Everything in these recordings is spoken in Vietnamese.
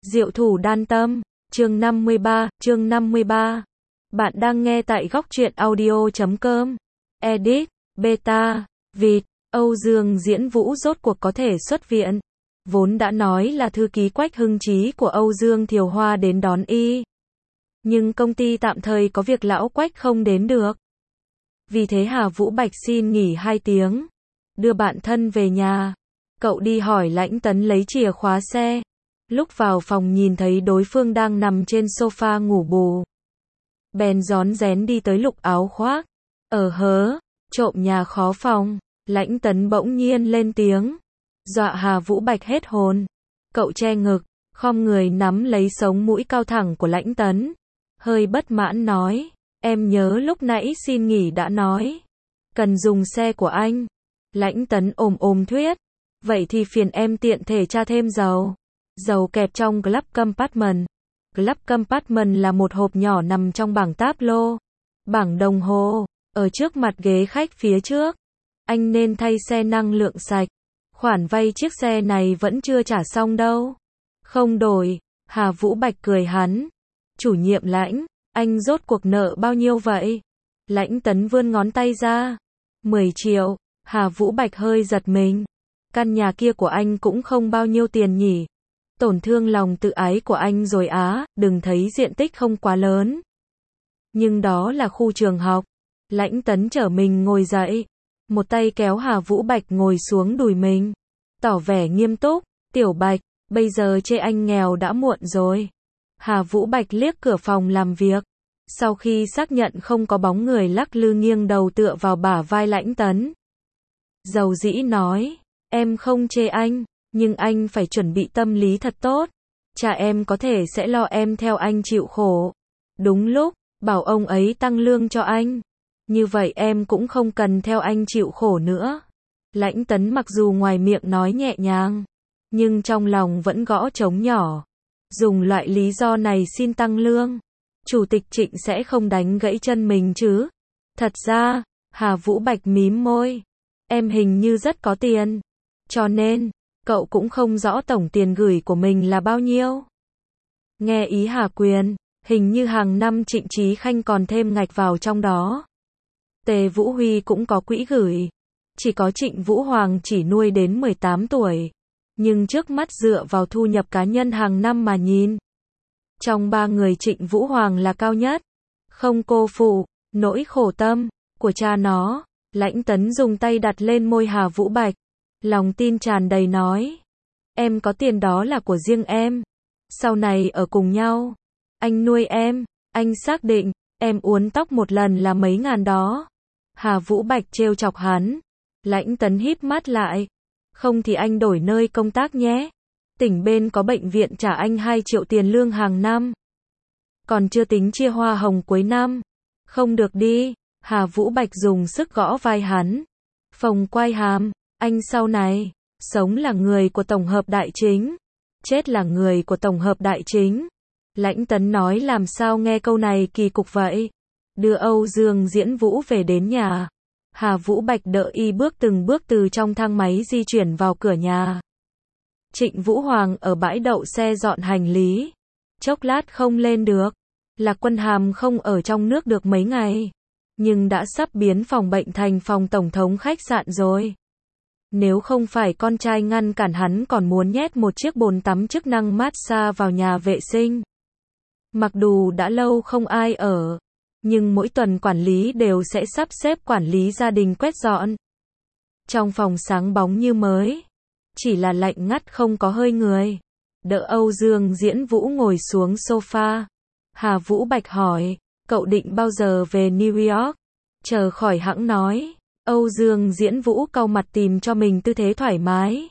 Diệu thủ đan tâm, chương 53. Bạn đang nghe tại góc truyện audio.com. Edit, beta, vịt, Âu Dương Diễn Vũ rốt cuộc có thể xuất viện. Vốn đã nói là thư ký Quách Hưng Chí của Âu Dương Thiều Hoa đến đón y. Nhưng công ty tạm thời có việc lão Quách không đến được. Vì thế Hà Vũ Bạch xin nghỉ 2 tiếng. Đưa bạn thân về nhà. Cậu đi hỏi Lãnh Tấn lấy chìa khóa xe. Lúc vào phòng nhìn thấy đối phương đang nằm trên sofa ngủ bù. Bèn rón rén đi tới lục áo khoác. Trộm nhà khó phòng. Lãnh Tấn bỗng nhiên lên tiếng. Dọa Hà Vũ Bạch hết hồn. Cậu che ngực, khom người nắm lấy sống mũi cao thẳng của Lãnh Tấn. Hơi bất mãn nói. Em nhớ lúc nãy xin nghỉ đã nói. Cần dùng xe của anh. Lãnh Tấn ồm thuyết. Vậy thì phiền em tiện thể tra thêm dầu. Dầu kẹp trong Club Compartment. Club Compartment là một hộp nhỏ nằm trong bảng táp lô. Bảng đồng hồ, ở trước mặt ghế khách phía trước. Anh nên thay xe năng lượng sạch. Khoản vay chiếc xe này vẫn chưa trả xong đâu. Không đổi, Hà Vũ Bạch cười hắn. Chủ nhiệm Lãnh, anh rốt cuộc nợ bao nhiêu vậy? Lãnh Tấn vươn ngón tay ra. 10 triệu, Hà Vũ Bạch hơi giật mình. Căn nhà kia của anh cũng không bao nhiêu tiền nhỉ. Tổn thương lòng tự ái của anh rồi á, đừng thấy diện tích không quá lớn. Nhưng đó là khu trường học. Lãnh Tấn trở mình ngồi dậy. Một tay kéo Hà Vũ Bạch ngồi xuống đùi mình. Tỏ vẻ nghiêm túc, Tiểu Bạch, bây giờ chê anh nghèo đã muộn rồi. Hà Vũ Bạch liếc cửa phòng làm việc. Sau khi xác nhận không có bóng người lắc lư nghiêng đầu tựa vào bả vai Lãnh Tấn. Dầu dĩ nói, em không chê anh. Nhưng anh phải chuẩn bị tâm lý thật tốt. Cha em có thể sẽ lo em theo anh chịu khổ. Đúng lúc, bảo ông ấy tăng lương cho anh. Như vậy em cũng không cần theo anh chịu khổ nữa. Lãnh Tấn mặc dù ngoài miệng nói nhẹ nhàng, nhưng trong lòng vẫn gõ trống nhỏ. Dùng loại lý do này xin tăng lương. Chủ tịch Trịnh sẽ không đánh gãy chân mình chứ. Thật ra, Hà Vũ Bạch mím môi. Em hình như rất có tiền. Cho nên, cậu cũng không rõ tổng tiền gửi của mình là bao nhiêu. Nghe ý Hà Quyền, hình như hàng năm Trịnh Chí Khanh còn thêm ngạch vào trong đó. Tề Vũ Huy cũng có quỹ gửi. Chỉ có Trịnh Vũ Hoàng chỉ nuôi đến 18 tuổi. Nhưng trước mắt dựa vào thu nhập cá nhân hàng năm mà nhìn. Trong 3 người Trịnh Vũ Hoàng là cao nhất. Không cô phụ, nỗi khổ tâm của cha nó. Lãnh Tấn dùng tay đặt lên môi Hà Vũ Bạch. Lòng tin tràn đầy nói. Em có tiền đó là của riêng em. Sau này ở cùng nhau. Anh nuôi em. Anh xác định. Em uốn tóc một lần là mấy ngàn đó. Hà Vũ Bạch trêu chọc hắn. Lãnh Tấn híp mắt lại. Không thì anh đổi nơi công tác nhé. Tỉnh bên có bệnh viện trả anh 2 triệu tiền lương hàng năm. Còn chưa tính chia hoa hồng cuối năm. Không được đi. Hà Vũ Bạch dùng sức gõ vai hắn. Phồng quai hàm. Anh sau này, sống là người của tổng hợp đại chính. Chết là người của tổng hợp đại chính. Lãnh Tấn nói làm sao nghe câu này kỳ cục vậy. Đưa Âu Dương Diễn Vũ về đến nhà. Hà Vũ Bạch đợi y từng bước từ trong thang máy di chuyển vào cửa nhà. Trịnh Vũ Hoàng ở bãi đậu xe dọn hành lý. Chốc lát không lên được. Lạc Quân Hàm không ở trong nước được mấy ngày. Nhưng đã sắp biến phòng bệnh thành phòng tổng thống khách sạn rồi. Nếu không phải con trai ngăn cản hắn còn muốn nhét một chiếc bồn tắm chức năng massage vào nhà vệ sinh. Mặc dù đã lâu không ai ở, nhưng mỗi tuần quản lý đều sẽ sắp xếp quản lý gia đình quét dọn. Trong phòng sáng bóng như mới, chỉ là lạnh ngắt không có hơi người. Đỡ Âu Dương Diễn Vũ ngồi xuống sofa. Hà Vũ Bạch hỏi, cậu định bao giờ về New York? Chờ khỏi hẵng nói. Âu Dương Diễn Vũ cau mặt tìm cho mình tư thế thoải mái.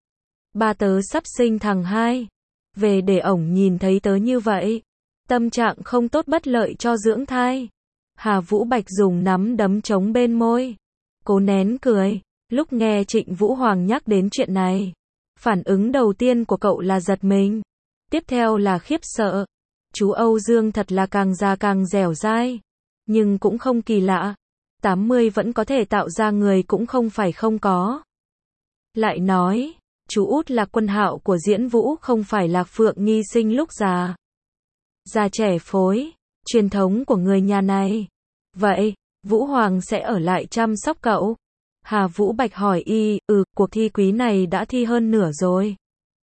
Ba tớ sắp sinh thằng 2. Về để ổng nhìn thấy tớ như vậy. Tâm trạng không tốt bất lợi cho dưỡng thai. Hà Vũ Bạch dùng nắm đấm chống bên môi. Cố nén cười. Lúc nghe Trịnh Vũ Hoàng nhắc đến chuyện này. Phản ứng đầu tiên của cậu là giật mình. Tiếp theo là khiếp sợ. Chú Âu Dương thật là càng già càng dẻo dai. Nhưng cũng không kỳ lạ. 80 vẫn có thể tạo ra người cũng không phải không có. Lại nói, Chú út là quân hạo của Diễn Vũ, không phải Lạc Phượng Nghi sinh lúc già. Già trẻ phối, truyền thống của người nhà này. Vậy, Vũ Hoàng sẽ ở lại chăm sóc cậu? Hà Vũ Bạch hỏi y, cuộc thi quý này đã thi hơn nửa rồi.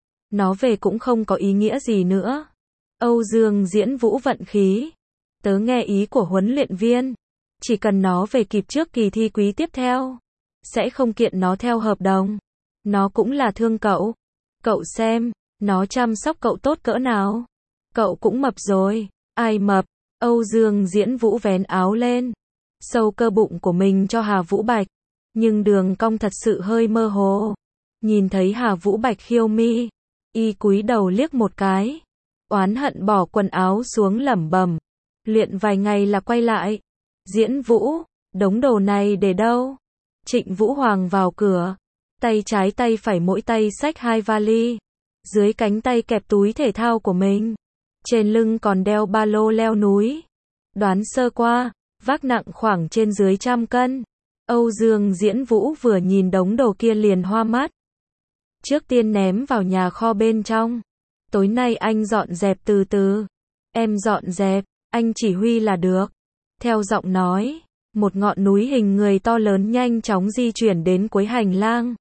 Nó về cũng không có ý nghĩa gì nữa. Âu Dương Diễn Vũ vận khí. Tớ nghe ý của huấn luyện viên. Chỉ cần nó về kịp trước kỳ thi quý tiếp theo, sẽ không kiện nó theo hợp đồng. Nó cũng là thương cậu. Cậu xem, nó chăm sóc cậu tốt cỡ nào. Cậu cũng mập rồi. Ai mập? Âu Dương Diễn Vũ vén áo lên, sâu cơ bụng của mình cho Hà Vũ Bạch. Nhưng đường cong thật sự hơi mơ hồ. Nhìn thấy Hà Vũ Bạch khiêu mi, y cúi đầu liếc một cái, oán hận bỏ quần áo xuống lẩm bẩm. Luyện vài ngày là quay lại. Diễn Vũ, đống đồ này để đâu? Trịnh Vũ Hoàng vào cửa, tay trái tay phải mỗi tay xách 2 vali. Dưới cánh tay kẹp túi thể thao của mình. Trên lưng còn đeo ba lô leo núi. Đoán sơ qua, vác nặng khoảng trên dưới 100 cân. Âu Dương Diễn Vũ vừa nhìn đống đồ kia liền hoa mắt. Trước tiên ném vào nhà kho bên trong. Tối nay anh dọn dẹp từ từ. Em dọn dẹp, anh chỉ huy là được. Theo giọng nói, một ngọn núi hình người to lớn nhanh chóng di chuyển đến cuối hành lang.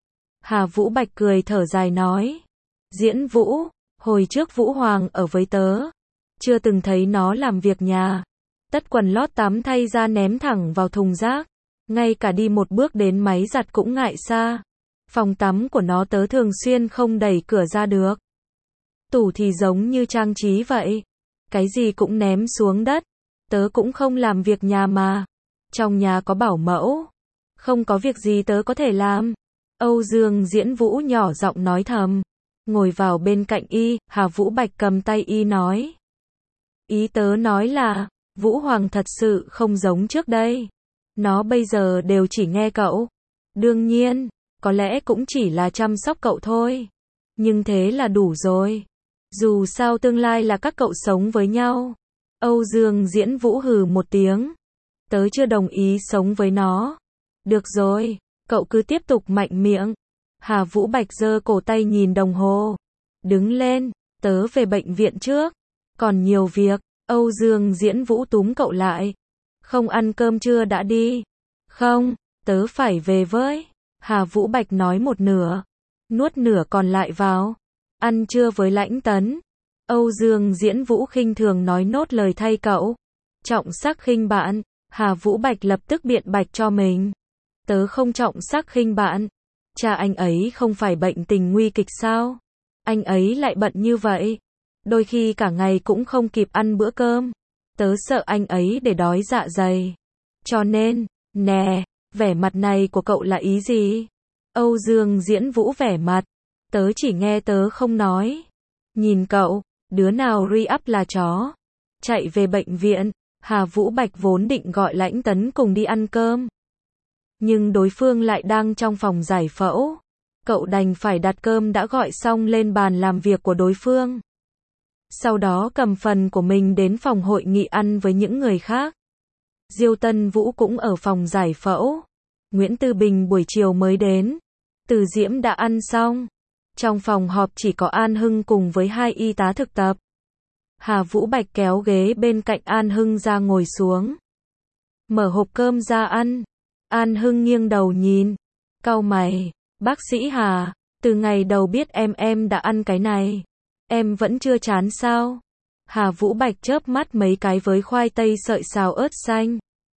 Hà Vũ Bạch cười thở dài nói. Diễn Vũ, hồi trước Vũ Hoàng ở với tớ, chưa từng thấy nó làm việc nhà. Tất quần lót tắm thay ra ném thẳng vào thùng rác. Ngay cả đi một bước đến máy giặt cũng ngại xa. Phòng tắm của nó tớ thường xuyên không đẩy cửa ra được. Tủ thì giống như trang trí vậy. Cái gì cũng ném xuống đất. Tớ cũng không làm việc nhà mà. Trong nhà có bảo mẫu. Không có việc gì tớ có thể làm. Âu Dương Diễn Vũ nhỏ giọng nói thầm. Ngồi vào bên cạnh y, Hà Vũ Bạch cầm tay y nói. Ý tớ nói là, Vũ Hoàng thật sự không giống trước đây. Nó bây giờ đều chỉ nghe cậu. Đương nhiên, có lẽ cũng chỉ là chăm sóc cậu thôi. Nhưng thế là đủ rồi. Dù sao tương lai là các cậu sống với nhau. Âu Dương Diễn Vũ hừ một tiếng. Tớ chưa đồng ý sống với nó. Được rồi, cậu cứ tiếp tục mạnh miệng. Hà Vũ Bạch giơ cổ tay nhìn đồng hồ. Đứng lên, tớ về bệnh viện trước. Còn nhiều việc. Âu Dương Diễn Vũ túm cậu lại. Không ăn cơm trưa đã đi. Không, tớ phải về với. Hà Vũ Bạch nói một nửa. Nuốt nửa còn lại vào. Ăn trưa với Lãnh Tấn. Âu Dương Diễn Vũ khinh thường nói nốt lời thay cậu. Trọng sắc khinh bạn. Hà Vũ Bạch lập tức biện bạch cho mình. Tớ không trọng sắc khinh bạn. Cha anh ấy không phải bệnh tình nguy kịch sao? Anh ấy lại bận như vậy. Đôi khi cả ngày cũng không kịp ăn bữa cơm. Tớ sợ anh ấy để đói dạ dày. Cho nên, nè, vẻ mặt này của cậu là ý gì? Âu Dương Diễn Vũ vẻ mặt. Tớ chỉ nghe tớ không nói. Nhìn cậu, đứa nào re-up là chó. Chạy về bệnh viện, Hà Vũ Bạch vốn định gọi Lãnh Tấn cùng đi ăn cơm. Nhưng đối phương lại đang trong phòng giải phẫu. Cậu đành phải đặt cơm đã gọi xong lên bàn làm việc của đối phương. Sau đó cầm phần của mình đến phòng hội nghị ăn với những người khác. Diêu Tân Vũ cũng ở phòng giải phẫu. Nguyễn Tư Bình buổi chiều mới đến. Từ Diễm đã ăn xong. Trong phòng họp chỉ có An Hưng cùng với 2 y tá thực tập. Hà Vũ Bạch kéo ghế bên cạnh An Hưng ra ngồi xuống. Mở hộp cơm ra ăn. An Hưng nghiêng đầu nhìn. Cau mày. Bác sĩ Hà, từ ngày đầu biết em đã ăn cái này. Em vẫn chưa chán sao? Hà Vũ Bạch chớp mắt mấy cái với khoai tây sợi xào ớt xanh.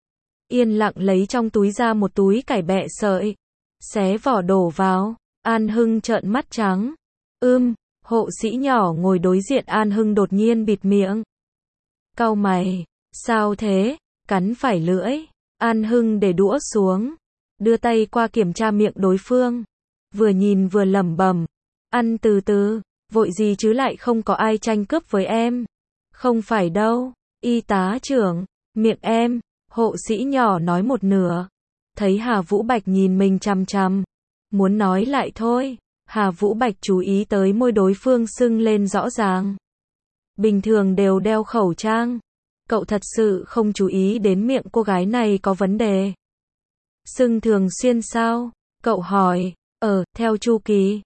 Yên lặng lấy trong túi ra một túi cải bẹ sợi. Xé vỏ đổ vào. An Hưng trợn mắt trắng. Hộ sĩ nhỏ ngồi đối diện An Hưng đột nhiên bịt miệng. Cau mày. Sao thế? Cắn phải lưỡi. An Hưng để đũa xuống. Đưa tay qua kiểm tra miệng đối phương. Vừa nhìn vừa lẩm bẩm. Ăn từ từ. Vội gì chứ, lại không có ai tranh cướp với em. Không phải đâu. Y tá trưởng. Miệng em. Hộ sĩ nhỏ nói một nửa. Thấy Hà Vũ Bạch nhìn mình chằm chằm. Muốn nói lại thôi. Hà Vũ Bạch chú ý tới môi đối phương sưng lên rõ ràng. Bình thường đều đeo khẩu trang. Cậu thật sự không chú ý đến miệng cô gái này có vấn đề. Sưng thường xuyên sao? Cậu hỏi. Theo chu kỳ.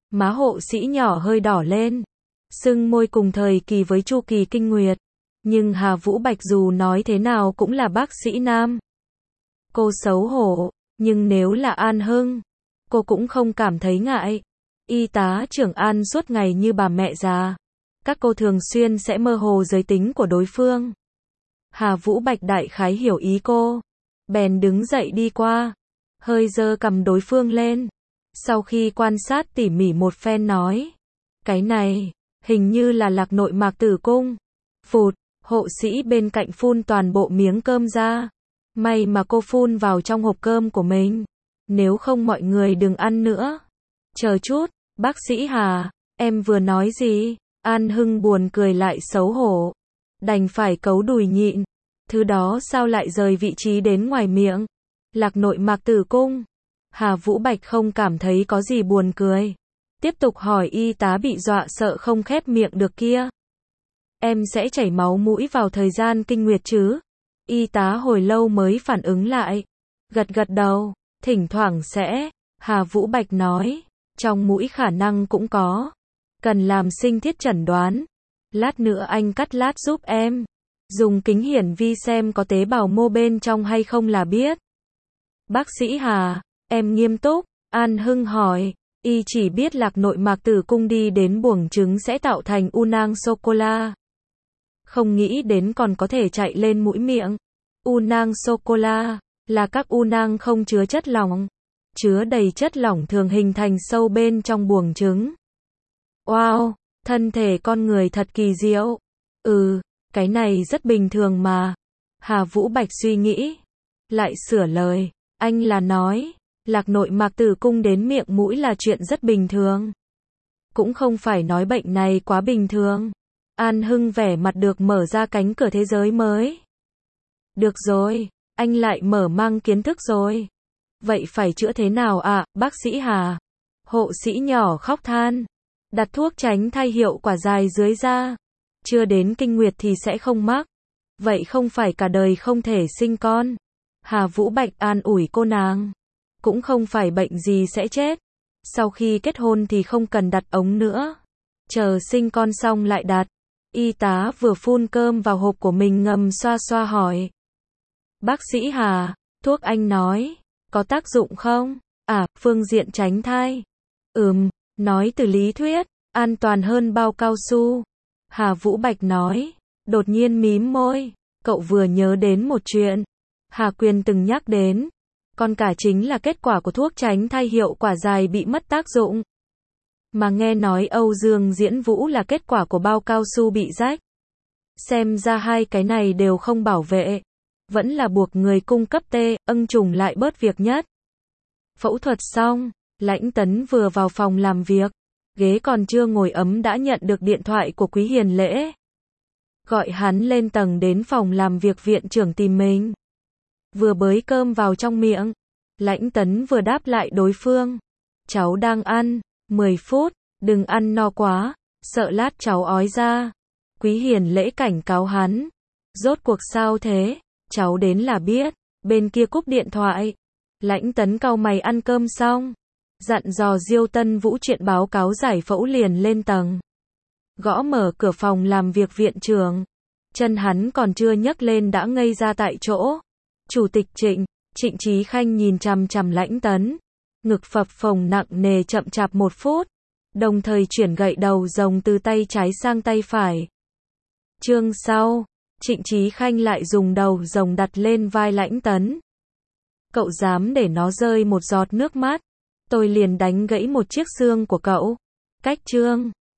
Má hộ sĩ nhỏ hơi đỏ lên, sưng môi cùng thời kỳ với chu kỳ kinh nguyệt. Nhưng Hà Vũ Bạch dù nói thế nào cũng là bác sĩ nam. Cô xấu hổ, nhưng nếu là An Hưng, cô cũng không cảm thấy ngại. Y tá trưởng An suốt ngày như bà mẹ già. Các cô thường xuyên sẽ mơ hồ giới tính của đối phương. Hà Vũ Bạch đại khái hiểu ý cô. Bèn đứng dậy đi qua, hơi giơ cầm đối phương lên. Sau khi quan sát tỉ mỉ một phen nói. Cái này, hình như là lạc nội mạc tử cung. Phụt, hộ sĩ bên cạnh phun toàn bộ miếng cơm ra. May mà cô phun vào trong hộp cơm của mình. Nếu không mọi người đừng ăn nữa. Chờ chút, bác sĩ Hà, em vừa nói gì? An Hưng buồn cười lại xấu hổ. Đành phải cấu đùi nhịn. Thứ đó sao lại rời vị trí đến ngoài miệng? Lạc nội mạc tử cung. Hà Vũ Bạch không cảm thấy có gì buồn cười. Tiếp tục hỏi y tá bị dọa sợ không khép miệng được kia. Em sẽ chảy máu mũi vào thời gian kinh nguyệt chứ? Y tá hồi lâu mới phản ứng lại. Gật gật đầu, thỉnh thoảng sẽ. Hà Vũ Bạch nói, trong mũi khả năng cũng có. Cần làm sinh thiết chẩn đoán. Lát nữa anh cắt lát giúp em. Dùng kính hiển vi xem có tế bào mô bên trong hay không là biết. Bác sĩ Hà, em nghiêm túc. An Hưng hỏi, y chỉ biết lạc nội mạc tử cung đi đến buồng trứng sẽ tạo thành u nang sô-cô-la. Không nghĩ đến còn có thể chạy lên mũi miệng. U nang sô-cô-la là các u nang không chứa chất lỏng. Chứa đầy chất lỏng thường hình thành sâu bên trong buồng trứng. Wow, thân thể con người thật kỳ diệu. Cái này rất bình thường mà. Hà Vũ Bạch suy nghĩ. Lại sửa lời, anh là nói, lạc nội mạc tử cung đến miệng mũi là chuyện rất bình thường. Cũng không phải nói bệnh này quá bình thường. An Hưng vẻ mặt được mở ra cánh cửa thế giới mới. Được rồi, anh lại mở mang kiến thức rồi. Vậy phải chữa thế nào ạ, bác sĩ Hà? Hộ sĩ nhỏ khóc than. Đặt thuốc tránh thai hiệu quả dài dưới da. Chưa đến kinh nguyệt thì sẽ không mắc. Vậy không phải cả đời không thể sinh con. Hà Vũ Bạch an ủi cô nàng. Cũng không phải bệnh gì sẽ chết. Sau khi kết hôn thì không cần đặt ống nữa. Chờ sinh con xong lại đặt. Y tá vừa phun cơm vào hộp của mình ngầm xoa xoa hỏi. Bác sĩ Hà, thuốc anh nói, có tác dụng không? Phương diện tránh thai. Nói từ lý thuyết, an toàn hơn bao cao su. Hà Vũ Bạch nói, đột nhiên mím môi. Cậu vừa nhớ đến một chuyện. Hà Quyền từng nhắc đến. Con cả chính là kết quả của thuốc tránh thai hiệu quả dài bị mất tác dụng. Mà nghe nói Âu Dương Diễn Vũ là kết quả của bao cao su bị rách. Xem ra hai cái này đều không bảo vệ. Vẫn là buộc người cung cấp ân trùng lại bớt việc nhất. Phẫu thuật xong, Lãnh Tấn vừa vào phòng làm việc. Ghế còn chưa ngồi ấm đã nhận được điện thoại của Quý Hiền Lễ. Gọi hắn lên tầng đến phòng làm việc viện trưởng tìm mình. Vừa bới cơm vào trong miệng. Lãnh Tấn vừa đáp lại đối phương. Cháu đang ăn, 10 phút, đừng ăn no quá, sợ lát cháu ói ra. Quý Hiền Lễ cảnh cáo hắn. Rốt cuộc sao thế? Cháu đến là biết. Bên kia cúp điện thoại. Lãnh Tấn cau mày ăn cơm xong. Dặn dò Diêu Tân Vũ chuyện báo cáo giải phẫu liền lên tầng. Gõ mở cửa phòng làm việc viện trưởng. Chân hắn còn chưa nhấc lên đã ngây ra tại chỗ. Chủ tịch Trịnh Chí Khanh nhìn chằm chằm Lãnh Tấn. Ngực phập phồng nặng nề chậm chạp 1 phút. Đồng thời chuyển gậy đầu rồng từ tay trái sang tay phải. Chương sau, Trịnh Chí Khanh lại dùng đầu rồng đặt lên vai Lãnh Tấn. Cậu dám để nó rơi một giọt nước mắt, tôi liền đánh gãy một chiếc xương của cậu. Cách chương